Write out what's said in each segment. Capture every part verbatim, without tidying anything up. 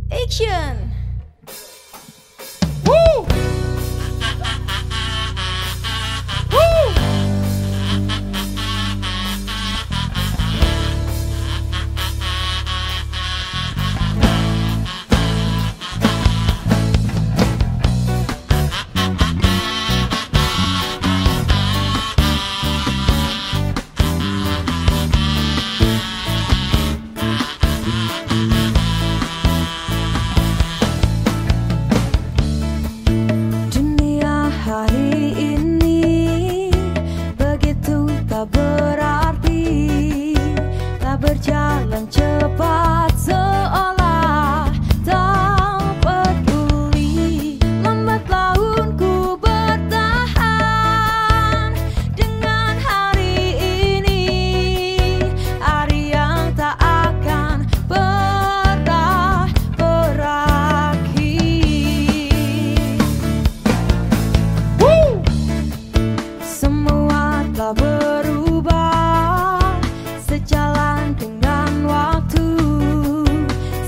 Action! Woo! Woo! Hari ini begitu tak berarti, tak berjalan cepat seolah tak peduli. Lambat laun ku bertahan dengan hari ini, hari yang tak akan pernah berakhir. Semua telah berubah sejalan dengan waktu.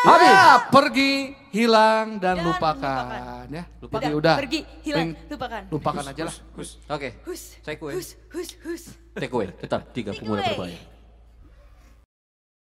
Habis. Ya, pergi, hilang dan, Dan lupakan. lupakan. Ya, Lupakan. jadi udah. Pergi, hilang, Peng- lupakan. Lupakan aja lah. Oke, Hus, take away. hus, hus, hus. Take away, tetap tiga pemuda Take away. berbahaya.